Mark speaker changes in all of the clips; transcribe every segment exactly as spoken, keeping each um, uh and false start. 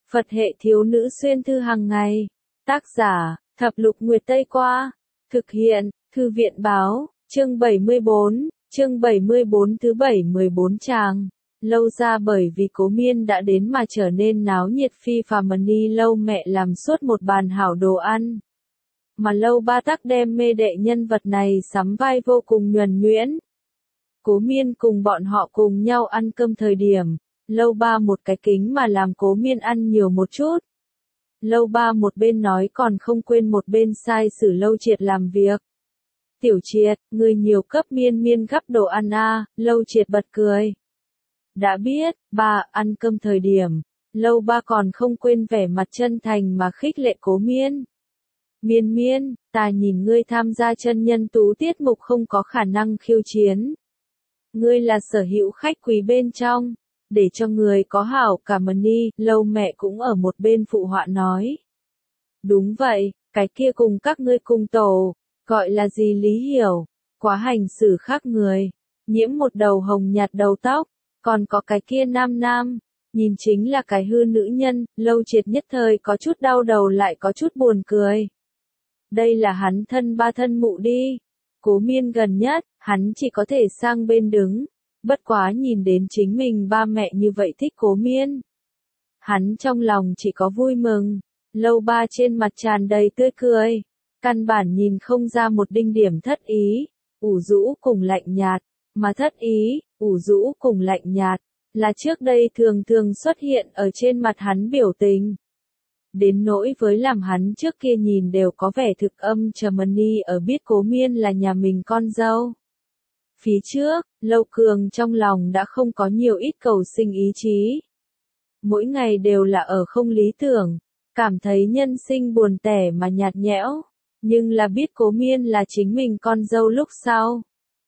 Speaker 1: Phật hệ thiếu nữ xuyên thư hàng ngày. Tác giả, Thập Lục Nguyệt Tây Qua. Thực hiện, Thư viện Báo, chương bảy mươi bốn, chương bảy mươi bốn thứ bảy mươi bốn tràng. Lâu ra bởi vì Cố Miên đã đến mà trở nên náo nhiệt phi phàm. Ni Lâu mẹ làm suốt một bàn hảo đồ ăn. Mà Lâu ba tắc đem mê đệ nhân vật này sắm vai vô cùng nhuần nhuyễn. Cố Miên cùng bọn họ cùng nhau ăn cơm thời điểm, Lâu ba một cái kính mà làm Cố Miên ăn nhiều một chút. Lâu ba một bên nói còn không quên một bên sai sử Lâu Triệt làm việc. Tiểu Triệt, người nhiều cấp Miên Miên gắp đồ ăn a. Lâu Triệt bật cười. Đã biết, ba, ăn cơm thời điểm, Lâu ba còn không quên vẻ mặt chân thành mà khích lệ Cố Miên. Miên Miên, ta nhìn ngươi tham gia chân nhân tú tiết mục không có khả năng khiêu chiến. Ngươi là sở hữu khách quý bên trong, để cho người có hảo cảm. Ni Lâu mẹ cũng ở một bên phụ họa nói. Đúng vậy, cái kia cùng các ngươi cùng tổ, gọi là gì Lý Hiểu, quá hành xử khác người, nhiễm một đầu hồng nhạt đầu tóc, còn có cái kia nam nam, nhìn chính là cái hư nữ nhân. Lâu Triệt nhất thời có chút đau đầu lại có chút buồn cười. Đây là hắn thân ba thân mụ đi. Cố Miên gần nhất, hắn chỉ có thể sang bên đứng. Bất quá nhìn đến chính mình ba mẹ như vậy thích Cố Miên. Hắn trong lòng chỉ có vui mừng. Lâu ba trên mặt tràn đầy tươi cười. Căn bản nhìn không ra một đinh điểm thất ý, ủ rũ cùng lạnh nhạt. Mà thất ý, ủ rũ cùng lạnh nhạt, là trước đây thường thường xuất hiện ở trên mặt hắn biểu tình. Đến nỗi với làm hắn trước kia nhìn đều có vẻ thực âm trầm. Ni ở biết Cố Miên là nhà mình con dâu. Phía trước, Lâu Cường trong lòng đã không có nhiều ít cầu sinh ý chí. Mỗi ngày đều là ở không lý tưởng, cảm thấy nhân sinh buồn tẻ mà nhạt nhẽo. Nhưng là biết Cố Miên là chính mình con dâu lúc sau.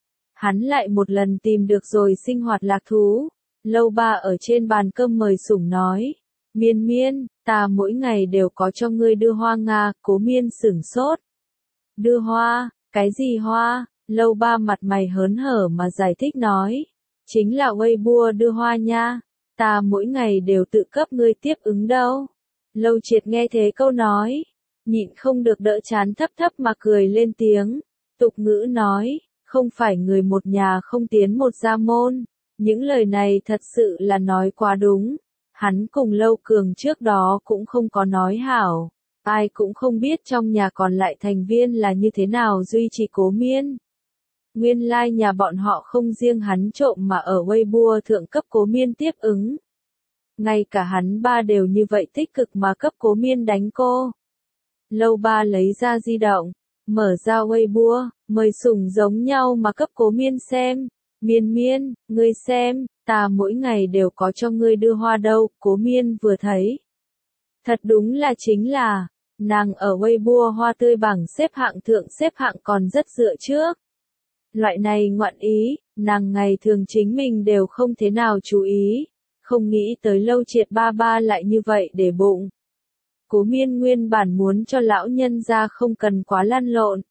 Speaker 1: Hắn lại một lần tìm được rồi sinh hoạt lạc thú. Lâu ba ở trên bàn cơm mời sủng nói. Miên Miên, ta mỗi ngày đều có cho ngươi đưa hoa Nga. Cố Miên sửng sốt. Đưa hoa, cái gì hoa? Lâu ba mặt mày hớn hở mà giải thích nói. Chính là Weibo đưa hoa nha. Ta mỗi ngày đều tự cấp ngươi tiếp ứng đâu. Lâu Triệt nghe thế câu nói, nhịn không được đỡ chán thấp thấp mà cười lên tiếng. Tục ngữ nói, không phải người một nhà không tiến một gia môn. Những lời này thật sự là nói quá đúng. Hắn cùng Lâu Cường trước đó cũng không có nói hảo. Ai cũng không biết trong nhà còn lại thành viên là như thế nào duy trì Cố Miên. Nguyên lai like nhà bọn họ không riêng hắn trộm mà ở Weibo thượng cấp Cố Miên tiếp ứng. Ngay cả hắn ba đều như vậy tích cực mà cấp Cố Miên đánh cô. Lâu ba lấy ra di động, mở ra Weibo, mời sủng giống nhau mà cấp Cố Miên xem. Miên Miên, ngươi xem, ta mỗi ngày đều có cho ngươi đưa hoa đâu. Cố Miên vừa thấy. Thật đúng là chính là, nàng ở Weibo hoa tươi bảng xếp hạng thượng xếp hạng còn rất dựa trước. Loại này ngoạn ý, nàng ngày thường chính mình đều không thế nào chú ý, không nghĩ tới Lâu Triệt ba ba lại như vậy để bụng. Cố Miên nguyên bản muốn cho lão nhân ra không cần quá lăn lộn.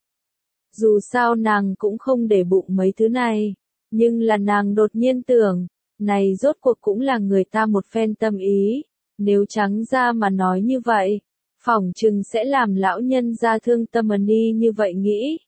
Speaker 1: Dù sao nàng cũng không để bụng mấy thứ này, nhưng là nàng đột nhiên tưởng, này rốt cuộc cũng là người ta một phen tâm ý, nếu trắng ra mà nói như vậy, phỏng chừng sẽ làm lão nhân ra thương tâm. Ni như vậy nghĩ.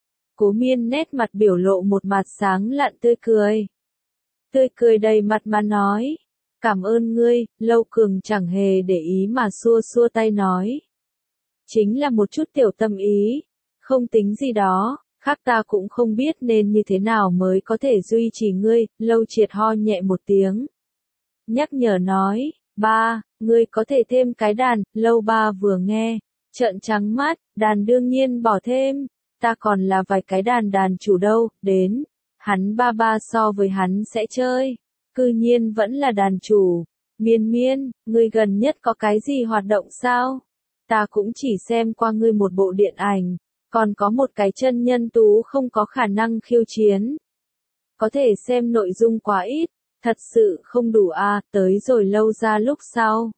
Speaker 1: Cố Miên nét mặt biểu lộ một mặt sáng lạn tươi cười. Tươi cười đầy mặt mà nói. Cảm ơn ngươi. Lâu Cường chẳng hề để ý mà xua xua tay nói. Chính là một chút tiểu tâm ý. Không tính gì đó, khác ta cũng không biết nên như thế nào mới có thể duy trì ngươi. Lâu Triệt ho nhẹ một tiếng. Nhắc nhở nói, ba, ngươi có thể thêm cái đàn. Lâu ba vừa nghe, trợn trắng mắt, đàn đương nhiên bỏ thêm. Ta còn là vài cái đàn đàn chủ đâu, đến, hắn ba ba so với hắn sẽ chơi, cư nhiên vẫn là đàn chủ. Miên Miên, ngươi gần nhất có cái gì hoạt động sao? Ta cũng chỉ xem qua ngươi một bộ điện ảnh, còn có một cái chân nhân tú không có khả năng khiêu chiến. Có thể xem nội dung quá ít, thật sự không đủ à, tới rồi Lâu ra lúc sau.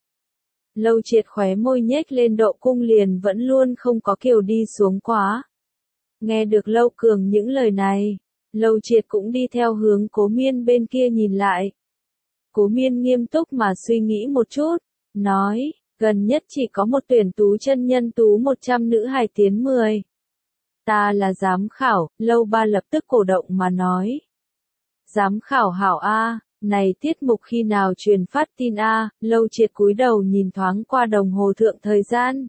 Speaker 1: Lâu Triệt khóe môi nhếch lên độ cung liền vẫn luôn không có kiểu đi xuống quá. Nghe được Lâu Cường những lời này, Lâu Triệt cũng đi theo hướng Cố Miên bên kia nhìn lại. Cố Miên nghiêm túc mà suy nghĩ một chút, nói, gần nhất chỉ có một tuyển tú chân nhân tú một trăm nữ hài tiến mười. Ta là giám khảo, Lâu Ba lập tức cổ động mà nói. Giám khảo hảo A, này tiết mục khi nào truyền phát tin A, Lâu Triệt cúi đầu nhìn thoáng qua đồng hồ thượng thời gian.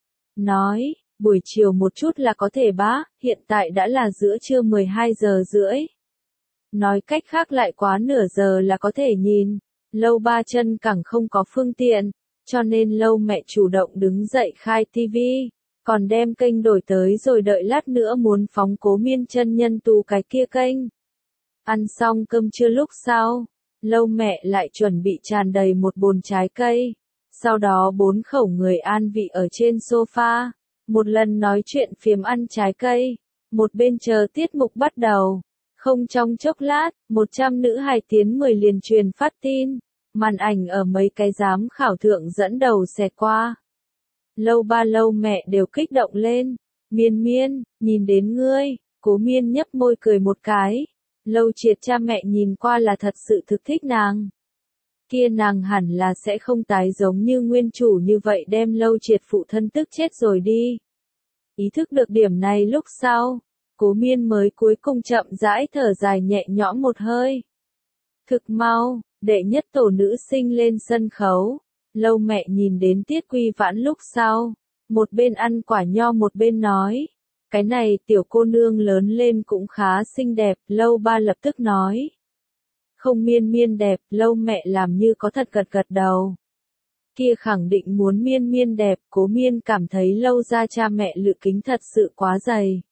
Speaker 1: Nói, buổi chiều một chút là có thể bá, hiện tại đã là giữa trưa mười hai giờ rưỡi. Nói cách khác lại quá nửa giờ là có thể nhìn. Lâu Ba chân cẳng không có phương tiện, cho nên Lâu mẹ chủ động đứng dậy khai tivi, còn đem kênh đổi tới rồi đợi lát nữa muốn phóng Cố Miên chân nhân tú cái kia kênh. Ăn xong cơm trưa lúc sau, Lâu mẹ lại chuẩn bị tràn đầy một bồn trái cây. Sau đó bốn khẩu người an vị ở trên sofa, một lần nói chuyện phiếm ăn trái cây, một bên chờ tiết mục bắt đầu. Không trong chốc lát, một trăm nữ hài tiến mười liền truyền phát tin, màn ảnh ở mấy cái giám khảo thượng dẫn đầu xẹt qua. Lâu Ba Lâu mẹ đều kích động lên, Miên Miên, nhìn đến ngươi, Cố Miên nhấp môi cười một cái. Lâu Triệt cha mẹ nhìn qua là thật sự thực thích nàng. Kia nàng hẳn là sẽ không tái giống như nguyên chủ như vậy đem Lâu Triệt phụ thân tức chết rồi đi. Ý thức được điểm này lúc sau, Cố Miên mới cuối cùng chậm rãi thở dài nhẹ nhõm một hơi. Thực mau, đệ nhất tổ nữ sinh lên sân khấu. Lâu mẹ nhìn đến Tiết Quy Vãn lúc sau, một bên ăn quả nho một bên nói, cái này tiểu cô nương lớn lên cũng khá xinh đẹp. Lâu Ba lập tức nói, không Miên Miên đẹp. Lâu mẹ làm như có thật gật gật đầu. Kia khẳng định muốn Miên Miên đẹp. Cố Miên cảm thấy Lâu gia cha mẹ lự kính thật sự quá dày,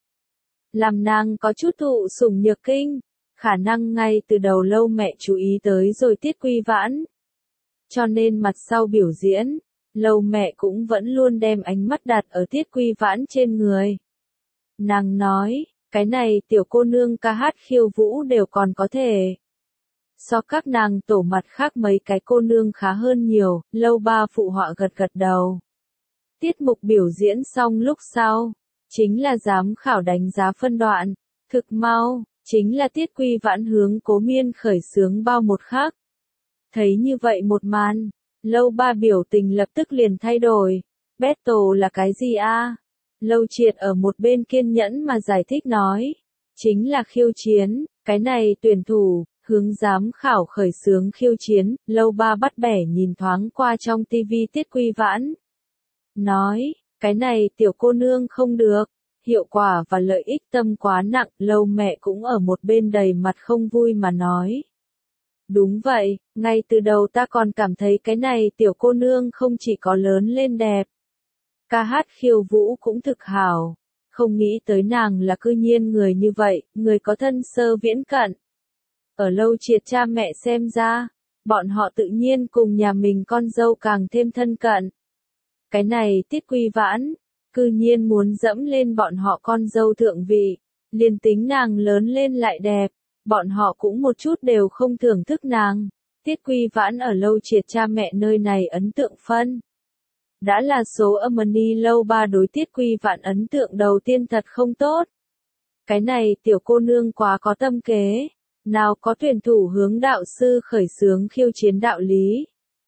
Speaker 1: làm nàng có chút thụ sủng nhược kinh. Khả năng ngay từ đầu Lâu mẹ chú ý tới rồi Tiết Quy Vãn, cho nên mặt sau biểu diễn, Lâu mẹ cũng vẫn luôn đem ánh mắt đặt ở Tiết Quy Vãn trên người. Nàng nói, cái này tiểu cô nương ca hát khiêu vũ đều còn có thể. So các nàng tổ mặt khác mấy cái cô nương khá hơn nhiều. Lâu Ba phụ họa gật gật đầu. Tiết mục biểu diễn xong lúc sau, chính là giám khảo đánh giá phân đoạn. Thực mau, chính là Tiết Quy Vãn hướng Cố Miên khởi xướng bao một khắc. Thấy như vậy một màn, Lâu Ba biểu tình lập tức liền thay đổi. Battle là cái gì a? Lâu Triệt ở một bên kiên nhẫn mà giải thích nói, chính là khiêu chiến, cái này tuyển thủ, hướng giám khảo khởi xướng khiêu chiến. Lâu Ba bắt bẻ nhìn thoáng qua trong tivi Tiết Quy Vãn. Nói, cái này tiểu cô nương không được, hiệu quả và lợi ích tâm quá nặng. Lâu mẹ cũng ở một bên đầy mặt không vui mà nói. Đúng vậy, ngay từ đầu ta còn cảm thấy cái này tiểu cô nương không chỉ có lớn lên đẹp, ca hát khiêu vũ cũng thực hảo, không nghĩ tới nàng là cư nhiên người như vậy, người có thân sơ viễn cận. Ở Lâu Triệt cha mẹ xem ra, bọn họ tự nhiên cùng nhà mình con dâu càng thêm thân cận. Cái này Tiết Quy Vãn, cư nhiên muốn dẫm lên bọn họ con dâu thượng vị, liền tính nàng lớn lên lại đẹp, bọn họ cũng một chút đều không thưởng thức nàng. Tiết Quy Vãn ở Lâu Triệt cha mẹ nơi này ấn tượng phân. Đã là số Amani. Lâu Ba đối Tiết Quy Vãn ấn tượng đầu tiên thật không tốt. Cái này tiểu cô nương quá có tâm kế, nào có tuyển thủ hướng đạo sư khởi xướng khiêu chiến đạo lý.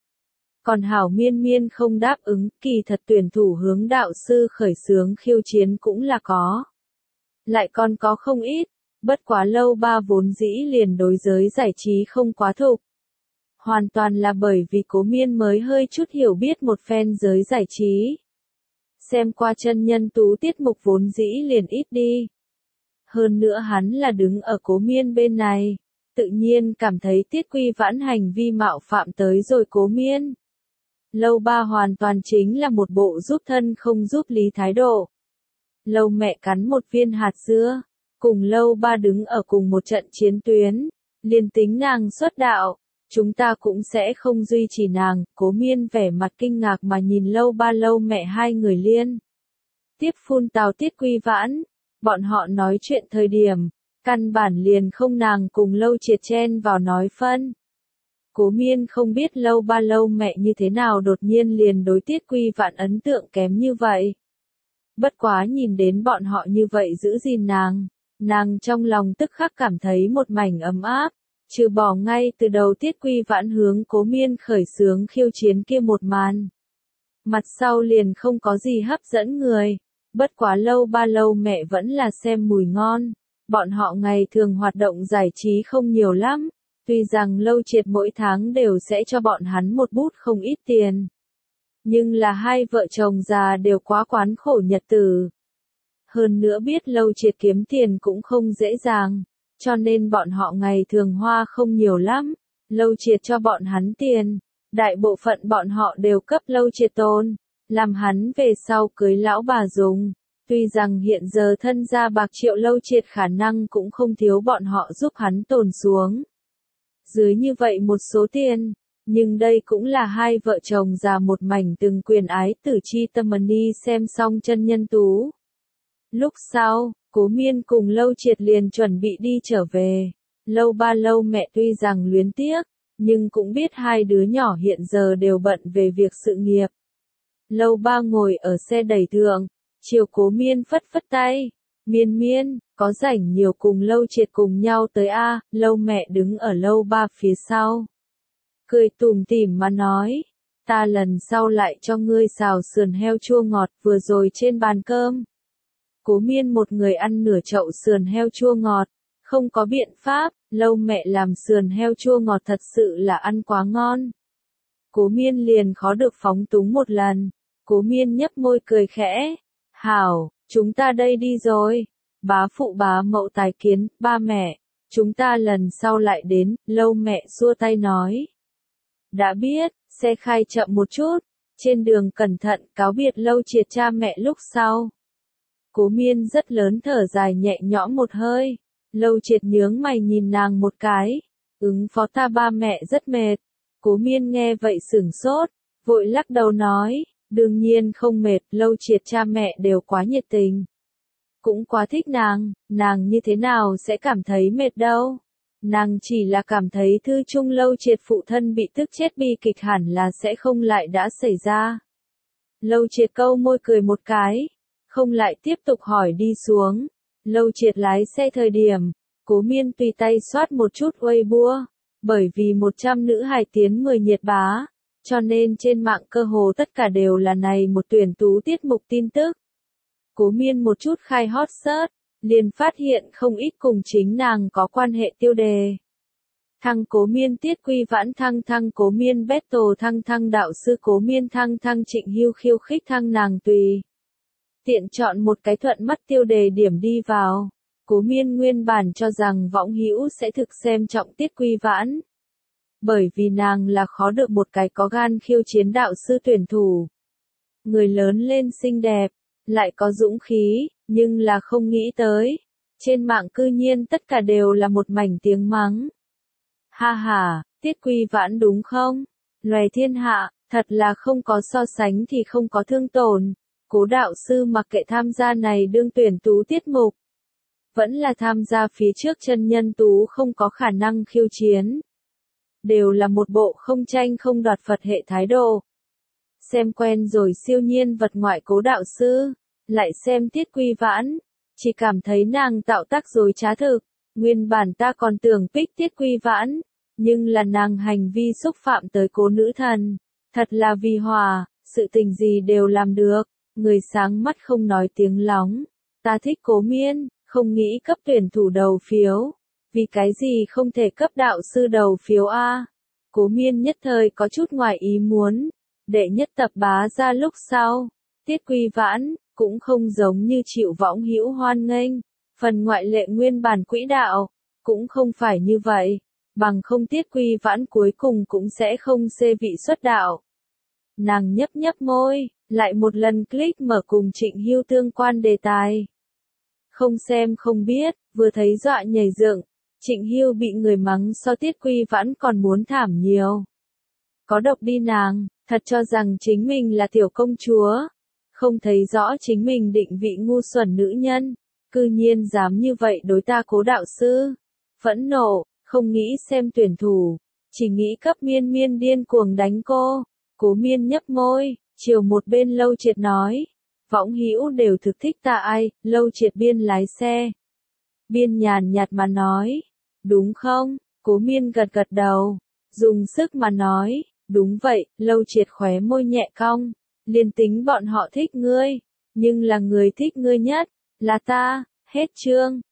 Speaker 1: Còn hảo Miên Miên không đáp ứng, kỳ thật tuyển thủ hướng đạo sư khởi xướng khiêu chiến cũng là có. Lại còn có không ít, bất quá Lâu Ba vốn dĩ liền đối giới giải trí không quá thục. Hoàn toàn là bởi vì Cố Miên mới hơi chút hiểu biết một phen giới giải trí. Xem qua chân nhân tú tiết mục vốn dĩ liền ít đi. Hơn nữa hắn là đứng ở Cố Miên bên này, tự nhiên cảm thấy Tiết Quy Vãn hành vi mạo phạm tới rồi Cố Miên. Lâu Ba hoàn toàn chính là một bộ giúp thân không giúp lý thái độ. Lâu mẹ cắn một viên hạt dưa, cùng Lâu Ba đứng ở cùng một trận chiến tuyến, liền tính nàng xuất đạo, chúng ta cũng sẽ không duy trì nàng. Cố Miên vẻ mặt kinh ngạc mà nhìn Lâu Ba Lâu mẹ hai người liên tiếp phun tào Tiết Quy Vãn. Bọn họ nói chuyện thời điểm, căn bản liền không nàng cùng Lâu Triệt chen vào nói phân. Cố Miên không biết Lâu Ba Lâu mẹ như thế nào đột nhiên liền đối Tiết Quy Vãn ấn tượng kém như vậy. Bất quá nhìn đến bọn họ như vậy giữ gìn nàng, nàng trong lòng tức khắc cảm thấy một mảnh ấm áp, Trừ bỏ ngay từ đầu Tiết Quy Vãn hướng Cố Miên khởi xướng khiêu chiến kia một màn. Mặt sau liền không có gì hấp dẫn người, bất quá Lâu Ba Lâu Mẹ vẫn là xem mùi ngon. Bọn họ ngày thường hoạt động giải trí không nhiều lắm, tuy rằng Lâu Triệt mỗi tháng đều sẽ cho bọn hắn một bút không ít tiền. Nhưng là hai vợ chồng già đều quá quán khổ nhật tử. Hơn nữa biết Lâu Triệt kiếm tiền cũng không dễ dàng, cho nên bọn họ ngày thường hoa không nhiều lắm. Lâu Triệt cho bọn hắn tiền, đại bộ phận bọn họ đều cấp Lâu Triệt tôn, làm hắn về sau cưới lão bà dùng. Tuy rằng hiện giờ thân gia bạc triệu Lâu Triệt khả năng cũng không thiếu bọn họ giúp hắn tồn xuống. Dưới như vậy một số tiền, nhưng đây cũng là hai vợ chồng già một mảnh từng quyền ái tử chi tâm ni xem xong chân nhân tú. Lúc sau, Cố Miên cùng Lâu Triệt liền chuẩn bị đi trở về. Lâu Ba Lâu Mẹ tuy rằng luyến tiếc, nhưng cũng biết hai đứa nhỏ hiện giờ đều bận về việc sự nghiệp. Lâu Ba ngồi ở xe đẩy thượng, chiều Cố Miên phất phất tay. Miên Miên, có rảnh nhiều cùng Lâu Triệt cùng nhau tới a. Lâu Mẹ đứng ở Lâu Ba phía sau, cười tủm tỉm mà nói, ta lần sau lại cho ngươi xào sườn heo chua ngọt vừa rồi trên bàn cơm. Cố Miên một người ăn nửa chậu sườn heo chua ngọt, không có biện pháp, Lâu Mẹ làm sườn heo chua ngọt thật sự là ăn quá ngon. Cố Miên liền khó được phóng túng một lần, Cố Miên nhấp môi cười khẽ, hảo, chúng ta đây đi rồi, bá phụ bá mậu tài kiến, ba mẹ, chúng ta lần sau lại đến. Lâu Mẹ xua tay nói, đã biết, xe khai chậm một chút, trên đường cẩn thận. Cáo biệt Lâu Triệt cha mẹ lúc sau, Cố Miên rất lớn thở dài nhẹ nhõm một hơi. Lâu Triệt nhướng mày nhìn nàng một cái, ứng phó ta ba mẹ rất mệt. Cố Miên nghe vậy sửng sốt, vội lắc đầu nói, đương nhiên không mệt. Lâu Triệt cha mẹ đều quá nhiệt tình, cũng quá thích nàng, nàng như thế nào sẽ cảm thấy mệt đâu. Nàng chỉ là cảm thấy thư chung Lâu Triệt phụ thân bị tức chết bi kịch hẳn là sẽ không lại đã xảy ra. Lâu Triệt câu môi cười một cái, không lại tiếp tục hỏi đi xuống. Lâu Triệt lái xe thời điểm, Cố Miên tùy tay soát một chút Weibo, bởi vì một trăm nữ hài tiến mười nhiệt bá, cho nên trên mạng cơ hồ tất cả đều là này một tuyển tú tiết mục tin tức. Cố Miên một chút khai hot search, liền phát hiện không ít cùng chính nàng có quan hệ tiêu đề. Thăng Cố Miên Tiết Quy Vãn thăng thăng Cố Miên battle thăng thăng đạo sư Cố Miên thăng thăng Trịnh Hưu khiêu khích thăng nàng tùy tiện chọn một cái thuận mắt tiêu đề điểm đi vào. Cố Miên nguyên bản cho rằng Võng Hữu sẽ thực xem trọng Tiết Quy Vãn, bởi vì nàng là khó được một cái có gan khiêu chiến đạo sư tuyển thủ. Người lớn lên xinh đẹp, lại có dũng khí, nhưng là không nghĩ tới, trên mạng cư nhiên tất cả đều là một mảnh tiếng mắng. Ha ha, Tiết Quy Vãn đúng không? Loài thiên hạ, thật là không có so sánh thì không có thương tổn. Cố đạo sư mặc kệ tham gia này đương tuyển tú tiết mục, vẫn là tham gia phía trước chân nhân tú không có khả năng khiêu chiến, đều là một bộ không tranh không đoạt Phật hệ thái độ. Xem quen rồi siêu nhiên vật ngoại Cố đạo sư, lại xem Tiết Quy Vãn, chỉ cảm thấy nàng tạo tác dối trá thực. Nguyên bản ta còn tưởng pick Tiết Quy Vãn, nhưng là nàng hành vi xúc phạm tới Cố nữ thần, thật là vì hòa, sự tình gì đều làm được. Người sáng mắt không nói tiếng lóng, ta thích Cố Miên, không nghĩ cấp tuyển thủ đầu phiếu, vì cái gì không thể cấp đạo sư đầu phiếu a? Cố Miên nhất thời có chút ngoài ý muốn, đệ nhất tập bá ra lúc sau, Tiết Quy Vãn cũng không giống như chịu Võng Hữu hoan nghênh, phần ngoại lệ nguyên bản quỹ đạo, cũng không phải như vậy, bằng không Tiết Quy Vãn cuối cùng cũng sẽ không xê vị xuất đạo. Nàng nhấp nhấp môi, lại một lần click mở cùng Trịnh Hưu tương quan đề tài. Không xem không biết, vừa thấy dọa nhảy dựng, Trịnh Hưu bị người mắng so Tiết Quy Vãn còn muốn thảm nhiều. Có độc đi nàng, thật cho rằng chính mình là tiểu công chúa, không thấy rõ chính mình định vị ngu xuẩn nữ nhân, cư nhiên dám như vậy đối ta Cố đạo sư. Phẫn nộ, không nghĩ xem tuyển thủ, chỉ nghĩ cấp Miên Miên điên cuồng đánh cô. Cố Miên nhấp môi, chiều một bên Lâu Triệt nói, Võng Hữu đều thực thích ta ai. Lâu Triệt biên lái xe, biên nhàn nhạt mà nói, đúng không, Cố Miên gật gật đầu, dùng sức mà nói, đúng vậy, Lâu Triệt khóe môi nhẹ cong, liền tính bọn họ thích ngươi, nhưng là người thích ngươi nhất, là ta, hết chương.